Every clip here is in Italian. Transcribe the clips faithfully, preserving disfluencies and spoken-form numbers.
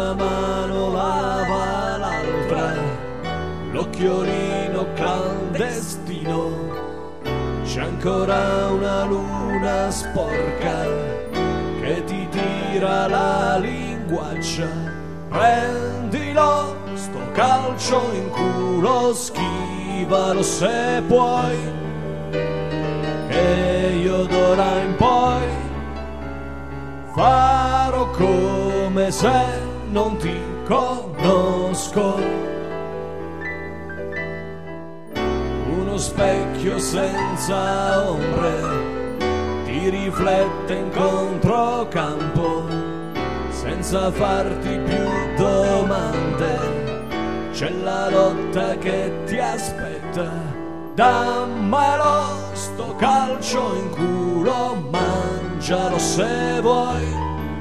una mano lava l'altra, l'occhiolino clandestino. C'è ancora una luna sporca che ti tira la linguaccia. Prendilo sto calcio in culo, schivalo se puoi, e io d'ora in poi farò come se non ti conosco. Uno specchio senza ombre ti riflette in controcampo, senza farti più domande. C'è la lotta che ti aspetta, dammelo sto calcio in culo, mangialo se vuoi,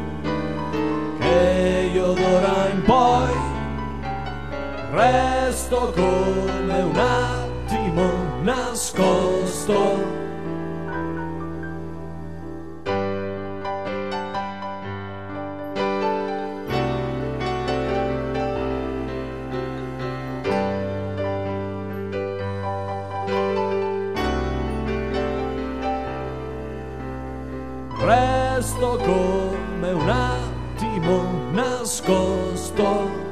che io d'ora in poi resto come un attimo nascosto. Resto come un attimo nascosto.